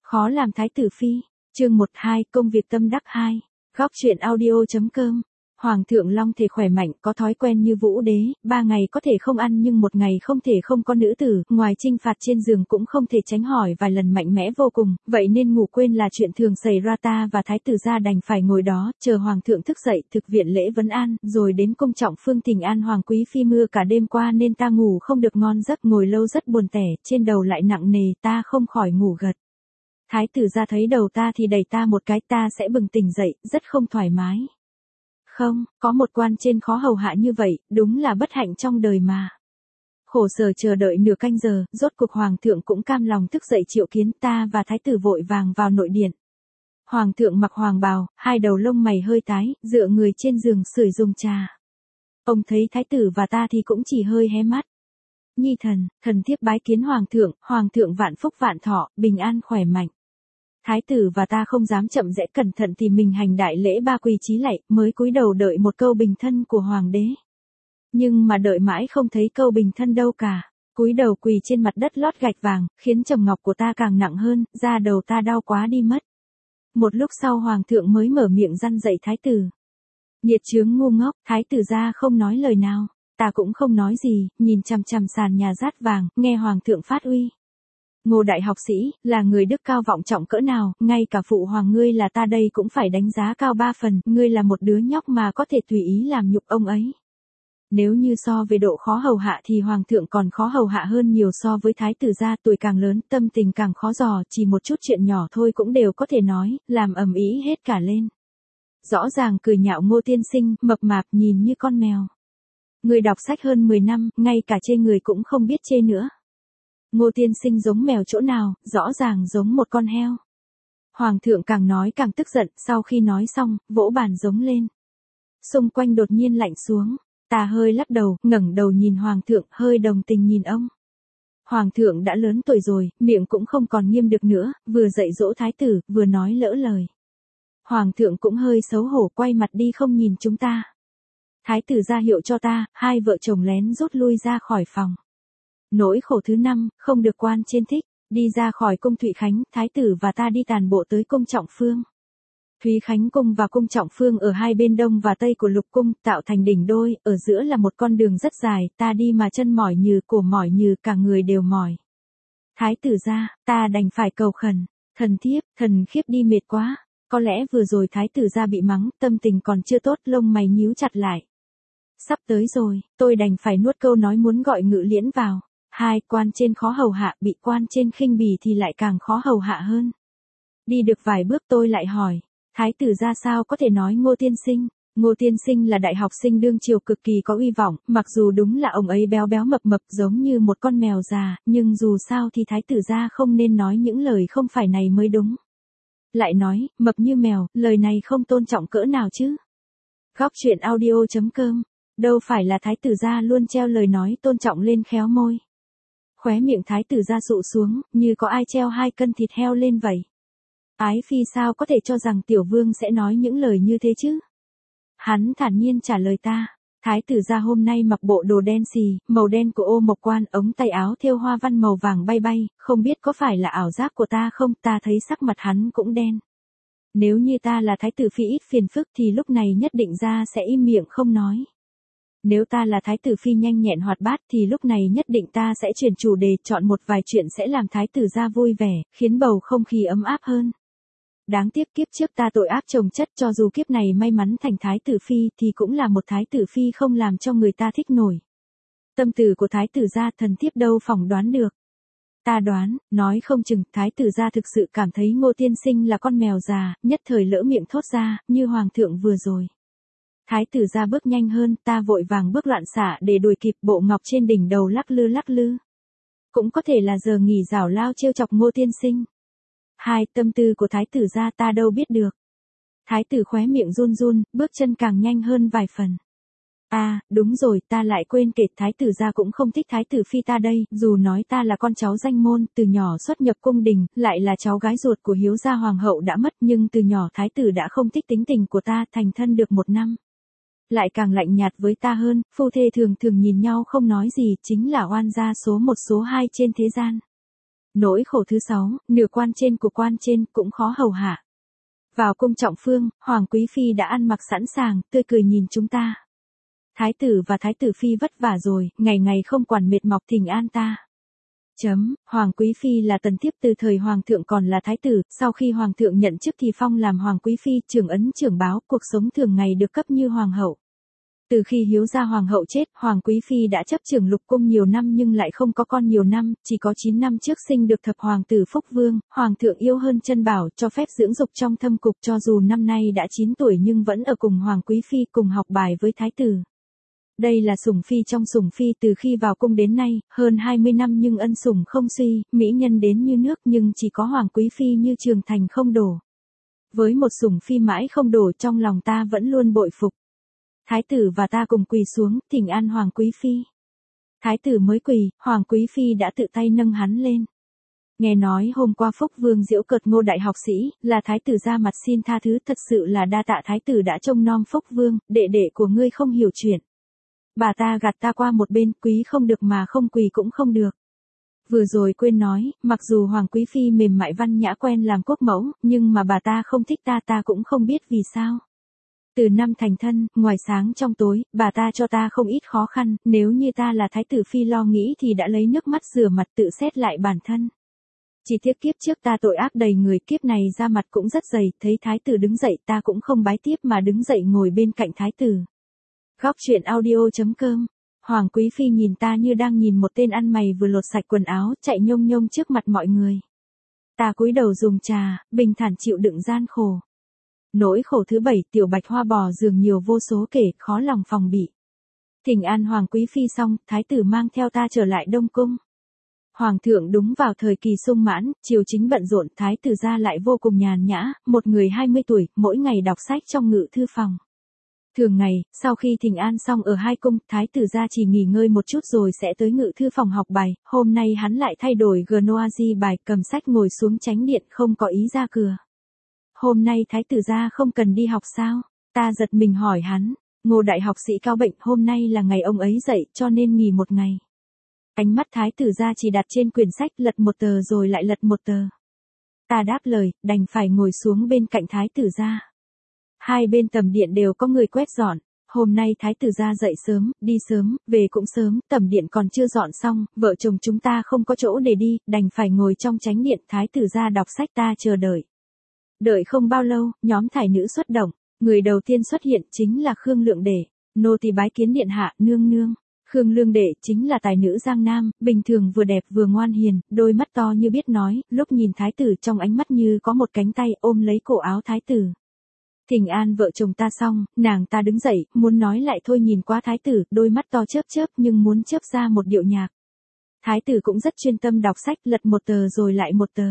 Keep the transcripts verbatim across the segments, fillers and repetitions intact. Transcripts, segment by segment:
Khó làm thái tử phi. Chương một hai, công việc tâm đắc hai. Góc truyện audio.com. Hoàng thượng long thể khỏe mạnh, có thói quen như vũ đế, ba ngày có thể không ăn nhưng một ngày không thể không có nữ tử, ngoài chinh phạt trên giường cũng không thể tránh hỏi vài lần mạnh mẽ vô cùng, vậy nên ngủ quên là chuyện thường xảy ra. Ta và thái tử gia đành phải ngồi đó, chờ hoàng thượng thức dậy, thực viện lễ vấn an, rồi đến cung trọng phương thỉnh an hoàng quý phi. Mưa cả đêm qua nên ta ngủ không được ngon giấc, ngồi lâu rất buồn tẻ, trên đầu lại nặng nề, ta không khỏi ngủ gật. Thái tử gia thấy đầu ta thì đẩy ta một cái, ta sẽ bừng tỉnh dậy, rất không thoải mái. Không, có một quan trên khó hầu hạ như vậy, đúng là bất hạnh trong đời mà. Khổ sở chờ đợi nửa canh giờ, rốt cuộc hoàng thượng cũng cam lòng thức dậy triệu kiến. Ta và thái tử vội vàng vào nội điện. Hoàng thượng mặc hoàng bào, hai đầu lông mày hơi tái, dựa người trên giường sưởi dùng trà. Ông thấy thái tử và ta thì cũng chỉ hơi hé mắt. Nhi thần, thần thiếp bái kiến hoàng thượng, hoàng thượng vạn phúc vạn thọ, bình an khỏe mạnh. Thái tử và ta không dám chậm rẽ, cẩn thận thì mình hành đại lễ ba quỳ chí lạy, mới cúi đầu đợi một câu bình thân của hoàng đế. Nhưng mà đợi mãi không thấy câu bình thân đâu cả. Cúi đầu quỳ trên mặt đất lót gạch vàng, khiến trầm ngọc của ta càng nặng hơn, da đầu ta đau quá đi mất. Một lúc sau hoàng thượng mới mở miệng răn dạy thái tử. Nhiệt chướng ngu ngốc, thái tử gia không nói lời nào. Ta cũng không nói gì, nhìn chằm chằm sàn nhà rát vàng, nghe hoàng thượng phát uy. Ngô đại học sĩ, là người đức cao vọng trọng cỡ nào, ngay cả phụ hoàng ngươi là ta đây cũng phải đánh giá cao ba phần, ngươi là một đứa nhóc mà có thể tùy ý làm nhục ông ấy. Nếu như so về độ khó hầu hạ thì hoàng thượng còn khó hầu hạ hơn nhiều so với thái tử gia, tuổi càng lớn, tâm tình càng khó dò, chỉ một chút chuyện nhỏ thôi cũng đều có thể nói, làm ầm ĩ hết cả lên. Rõ ràng cười nhạo Ngô tiên sinh, mập mạp nhìn như con mèo. Người đọc sách hơn mười năm, ngay cả chê người cũng không biết chê nữa. Ngô tiên sinh giống mèo chỗ nào, rõ ràng giống một con heo. Hoàng thượng càng nói càng tức giận, sau khi nói xong, vỗ bàn giống lên. Xung quanh đột nhiên lạnh xuống, ta hơi lắc đầu, ngẩng đầu nhìn hoàng thượng, hơi đồng tình nhìn ông. Hoàng thượng đã lớn tuổi rồi, miệng cũng không còn nghiêm được nữa, vừa dạy dỗ thái tử, vừa nói lỡ lời. Hoàng thượng cũng hơi xấu hổ, quay mặt đi không nhìn chúng ta. Thái tử ra hiệu cho ta, hai vợ chồng lén rút lui ra khỏi phòng. Nỗi khổ thứ năm, không được quan trên thích, đi ra khỏi cung Thụy Khánh, thái tử và ta đi tàn bộ tới cung Trọng Phương. Thúy Khánh cung và cung Trọng Phương ở hai bên đông và tây của lục cung, tạo thành đỉnh đôi, ở giữa là một con đường rất dài, ta đi mà chân mỏi nhừ, cổ mỏi nhừ, cả người đều mỏi. Thái tử ra, ta đành phải cầu khẩn, thần thiếp, thần khiếp đi mệt quá, có lẽ vừa rồi thái tử ra bị mắng, tâm tình còn chưa tốt, lông mày nhíu chặt lại. Sắp tới rồi, tôi đành phải nuốt câu nói muốn gọi Ngự Liễn vào. Hai, quan trên khó hầu hạ, bị quan trên khinh bỉ thì lại càng khó hầu hạ hơn. Đi được vài bước tôi lại hỏi, thái tử ra sao có thể nói Ngô tiên sinh? Ngô tiên sinh là đại học sinh đương triều cực kỳ có uy vọng, mặc dù đúng là ông ấy béo béo mập mập giống như một con mèo già, nhưng dù sao thì thái tử ra không nên nói những lời không phải này mới đúng. Lại nói, mập như mèo, lời này không tôn trọng cỡ nào chứ? Góc truyện audio.com. Đâu phải là thái tử gia luôn treo lời nói tôn trọng lên khéo môi. Khóe miệng thái tử gia sụ xuống, như có ai treo hai cân thịt heo lên vậy. Ái phi sao có thể cho rằng tiểu vương sẽ nói những lời như thế chứ? Hắn thản nhiên trả lời ta. Thái tử gia hôm nay mặc bộ đồ đen xì, màu đen của ô mộc quan, ống tay áo thêu hoa văn màu vàng bay bay, không biết có phải là ảo giác của ta không, ta thấy sắc mặt hắn cũng đen. Nếu như ta là thái tử phi ít phiền phức thì lúc này nhất định ra sẽ im miệng không nói. Nếu ta là thái tử phi nhanh nhẹn hoạt bát thì lúc này nhất định ta sẽ chuyển chủ đề, chọn một vài chuyện sẽ làm thái tử gia vui vẻ, khiến bầu không khí ấm áp hơn. Đáng tiếc kiếp trước ta tội ác chồng chất, cho dù kiếp này may mắn thành thái tử phi thì cũng là một thái tử phi không làm cho người ta thích nổi. Tâm tư của thái tử gia thần thiếp đâu phỏng đoán được. Ta đoán, nói không chừng thái tử gia thực sự cảm thấy Ngô tiên sinh là con mèo già, nhất thời lỡ miệng thốt ra, như hoàng thượng vừa rồi. Thái tử gia bước nhanh hơn, ta vội vàng bước loạn xạ để đuổi kịp, bộ ngọc trên đỉnh đầu lắc lư lắc lư. Cũng có thể là giờ nghỉ rảo lao trêu chọc Ngô tiên sinh. Hai, tâm tư của thái tử gia ta đâu biết được. Thái tử khóe miệng run run, bước chân càng nhanh hơn vài phần. À, đúng rồi, ta lại quên kể, thái tử gia cũng không thích thái tử phi ta đây, dù nói ta là con cháu danh môn, từ nhỏ xuất nhập cung đình, lại là cháu gái ruột của hiếu gia hoàng hậu đã mất, nhưng từ nhỏ thái tử đã không thích tính tình của ta, thành thân được một năm. Lại càng lạnh nhạt với ta hơn, phu thê thường thường nhìn nhau không nói gì, chính là oan gia số một số hai trên thế gian. Nỗi khổ thứ sáu, nửa quan trên của quan trên cũng khó hầu hạ. Vào cung trọng phương, Hoàng Quý Phi đã ăn mặc sẵn sàng, tươi cười nhìn chúng ta. Thái tử và Thái tử Phi vất vả rồi, ngày ngày không quản mệt mọc thỉnh an ta. Chấm, Hoàng Quý Phi là tần thiếp từ thời Hoàng thượng còn là Thái tử, sau khi Hoàng thượng nhận chức thì phong làm Hoàng Quý Phi, trưởng ấn trưởng báo, cuộc sống thường ngày được cấp như Hoàng hậu. Từ khi hiếu gia Hoàng hậu chết, Hoàng Quý Phi đã chấp trưởng lục cung nhiều năm nhưng lại không có con nhiều năm, chỉ có chín năm trước sinh được thập hoàng tử Phúc Vương, Hoàng thượng yêu hơn chân bảo, cho phép dưỡng dục trong thâm cục cho dù năm nay đã chín tuổi nhưng vẫn ở cùng Hoàng Quý Phi cùng học bài với Thái tử. Đây là sủng phi trong sủng phi từ khi vào cung đến nay, hơn hai mươi năm nhưng ân sủng không suy, mỹ nhân đến như nước nhưng chỉ có Hoàng Quý Phi như trường thành không đổ. Với một sủng phi mãi không đổ trong lòng ta vẫn luôn bội phục. Thái tử và ta cùng quỳ xuống, thỉnh an Hoàng Quý Phi. Thái tử mới quỳ, Hoàng Quý Phi đã tự tay nâng hắn lên. Nghe nói hôm qua Phúc Vương giễu cợt Ngô đại học sĩ, là Thái tử ra mặt xin tha thứ, thật sự là đa tạ Thái tử đã trông nom Phúc Vương, đệ đệ của ngươi không hiểu chuyện. Bà ta gạt ta qua một bên, quý không được mà không quỳ cũng không được. Vừa rồi quên nói, mặc dù Hoàng Quý Phi mềm mại văn nhã quen làm quốc mẫu, nhưng mà bà ta không thích ta ta cũng không biết vì sao. Từ năm thành thân, ngoài sáng trong tối, bà ta cho ta không ít khó khăn, nếu như ta là Thái tử Phi lo nghĩ thì đã lấy nước mắt rửa mặt tự xét lại bản thân. Chỉ tiếc kiếp trước ta tội ác đầy người, kiếp này ra mặt cũng rất dày, thấy Thái tử đứng dậy ta cũng không bái tiếp mà đứng dậy ngồi bên cạnh Thái tử. Góc truyện audio.com. Hoàng Quý Phi nhìn ta như đang nhìn một tên ăn mày vừa lột sạch quần áo, chạy nhông nhông trước mặt mọi người. Ta cúi đầu dùng trà, bình thản chịu đựng gian khổ. Nỗi khổ thứ bảy, tiểu bạch hoa bò giường nhiều vô số kể, khó lòng phòng bị. Thỉnh an Hoàng Quý Phi xong, Thái tử mang theo ta trở lại Đông Cung. Hoàng thượng đúng vào thời kỳ sung mãn, triều chính bận rộn, Thái tử ra lại vô cùng nhàn nhã, một người hai mươi tuổi, mỗi ngày đọc sách trong ngự thư phòng. Thường ngày, sau khi thỉnh an xong ở hai cung, Thái tử ra chỉ nghỉ ngơi một chút rồi sẽ tới ngự thư phòng học bài, hôm nay hắn lại thay đổi gnoazi bài, cầm sách ngồi xuống chánh điện không có ý ra cửa. Hôm nay Thái tử ra không cần đi học sao? Ta giật mình hỏi hắn, Ngô đại học sĩ cao bệnh, hôm nay là ngày ông ấy dậy cho nên nghỉ một ngày. Ánh mắt Thái tử ra chỉ đặt trên quyển sách, lật một tờ rồi lại lật một tờ. Ta đáp lời, đành phải ngồi xuống bên cạnh Thái tử ra. Hai bên tầm điện đều có người quét dọn. Hôm nay Thái tử ra dậy sớm, đi sớm, về cũng sớm, tầm điện còn chưa dọn xong, vợ chồng chúng ta không có chỗ để đi, đành phải ngồi trong chánh điện, Thái tử ra đọc sách ta chờ đợi. Đợi không bao lâu, nhóm thải nữ xuất động, người đầu tiên xuất hiện chính là Khương Lượng Đệ, nô tỳ bái kiến điện hạ, nương nương. Khương Lương Đệ chính là tài nữ Giang Nam, bình thường vừa đẹp vừa ngoan hiền, đôi mắt to như biết nói, lúc nhìn Thái tử trong ánh mắt như có một cánh tay ôm lấy cổ áo Thái tử. Thỉnh an vợ chồng ta xong, nàng ta đứng dậy, muốn nói lại thôi nhìn qua Thái tử, đôi mắt to chớp chớp nhưng muốn chớp ra một điệu nhạc. Thái tử cũng rất chuyên tâm đọc sách, lật một tờ rồi lại một tờ.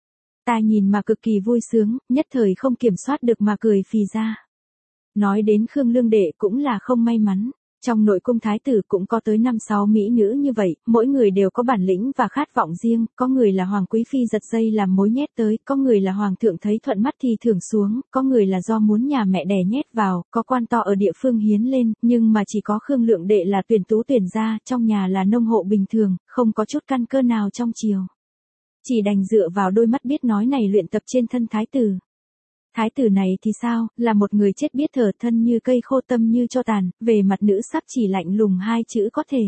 Ta nhìn mà cực kỳ vui sướng, nhất thời không kiểm soát được mà cười phì ra. Nói đến Khương Lương Đệ cũng là không may mắn. Trong nội cung Thái tử cũng có tới năm sáu mỹ nữ như vậy, mỗi người đều có bản lĩnh và khát vọng riêng, có người là Hoàng Quý Phi giật dây làm mối nhét tới, có người là Hoàng thượng thấy thuận mắt thì thưởng xuống, có người là do muốn nhà mẹ đẻ nhét vào, có quan to ở địa phương hiến lên, nhưng mà chỉ có Khương Lượng Đệ là tuyển tú tuyển ra, trong nhà là nông hộ bình thường, không có chút căn cơ nào trong triều. Chỉ đành dựa vào đôi mắt biết nói này luyện tập trên thân Thái tử. Thái tử này thì sao, là một người chết biết thở, thân như cây khô tâm như cho tàn, về mặt nữ sắc chỉ lạnh lùng hai chữ có thể.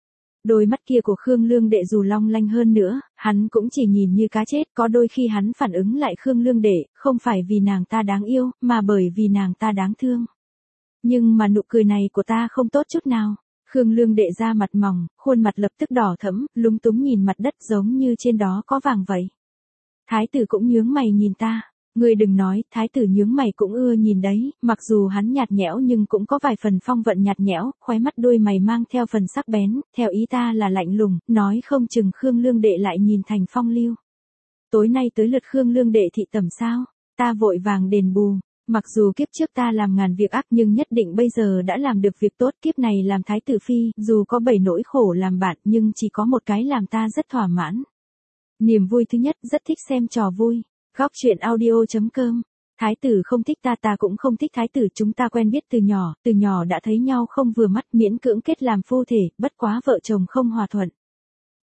Đôi mắt kia của Khương Lương Đệ dù long lanh hơn nữa, hắn cũng chỉ nhìn như cá chết, có đôi khi hắn phản ứng lại Khương Lương Đệ, không phải vì nàng ta đáng yêu, mà bởi vì nàng ta đáng thương. Nhưng mà nụ cười này của ta không tốt chút nào. Khương Lương Đệ ra mặt mỏng, khuôn mặt lập tức đỏ thẫm, lúng túng nhìn mặt đất giống như trên đó có vàng vậy. Thái tử cũng nhướng mày nhìn ta. Ngươi đừng nói, Thái tử nhướng mày cũng ưa nhìn đấy, mặc dù hắn nhạt nhẽo nhưng cũng có vài phần phong vận nhạt nhẽo, khóe mắt đuôi mày mang theo phần sắc bén, theo ý ta là lạnh lùng, nói không chừng Khương Lương Đệ lại nhìn thành phong lưu. Tối nay tới lượt Khương Lương Đệ thị tẩm sao, ta vội vàng đền bù, mặc dù kiếp trước ta làm ngàn việc ác nhưng nhất định bây giờ đã làm được việc tốt, kiếp này làm Thái tử Phi, dù có bảy nỗi khổ làm bạn nhưng chỉ có một cái làm ta rất thỏa mãn. Niềm vui thứ nhất, rất thích xem trò vui. Góc truyện audio.com. Thái tử không thích ta, ta cũng không thích Thái tử, chúng ta quen biết từ nhỏ, từ nhỏ đã thấy nhau không vừa mắt, miễn cưỡng kết làm phu thể, bất quá vợ chồng không hòa thuận.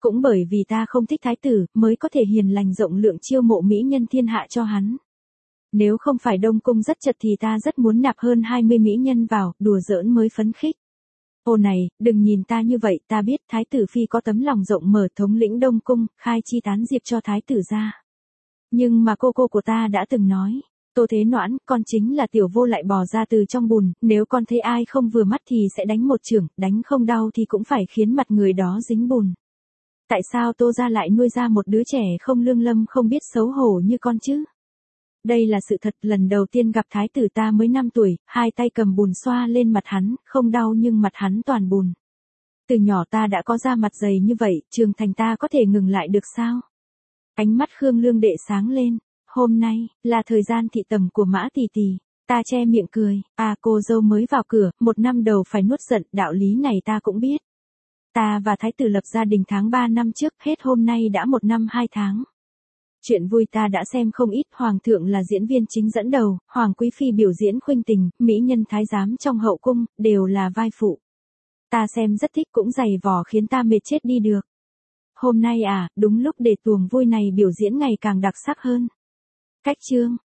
Cũng bởi vì ta không thích thái tử, mới có thể hiền lành rộng lượng chiêu mộ mỹ nhân thiên hạ cho hắn. Nếu không phải Đông Cung rất chật thì ta rất muốn nạp hơn hai mươi mỹ nhân vào, đùa giỡn mới phấn khích. Ô này, đừng nhìn ta như vậy, ta biết thái tử phi có tấm lòng rộng mở thống lĩnh Đông Cung, khai chi tán diệp cho thái tử ra. Nhưng mà cô cô của ta đã từng nói, Tô Thế Noãn, con chính là tiểu vô lại bò ra từ trong bùn, nếu con thấy ai không vừa mắt thì sẽ đánh một chưởng, đánh không đau thì cũng phải khiến mặt người đó dính bùn. Tại sao Tô gia lại nuôi ra một đứa trẻ không lương lâm không biết xấu hổ như con chứ? Đây là sự thật, lần đầu tiên gặp thái tử ta mới năm tuổi, hai tay cầm bùn xoa lên mặt hắn, không đau nhưng mặt hắn toàn bùn. Từ nhỏ ta đã có da mặt dày như vậy, trưởng thành ta có thể ngừng lại được sao? Ánh mắt Khương Lương Đệ sáng lên, hôm nay, là thời gian thị tầm của Mã tỷ tỷ. Ta che miệng cười, à cô dâu mới vào cửa, một năm đầu phải nuốt giận, đạo lý này ta cũng biết. Ta và thái tử lập gia đình tháng ba năm trước, hết hôm nay đã một năm hai tháng. Chuyện vui ta đã xem không ít, hoàng thượng là diễn viên chính dẫn đầu, hoàng quý phi biểu diễn khuynh tình, mỹ nhân thái giám trong hậu cung, đều là vai phụ. Ta xem rất thích cũng dày vò khiến ta mệt chết đi được. Hôm nay à, đúng lúc để tuồng vui này biểu diễn ngày càng đặc sắc hơn. Cách chương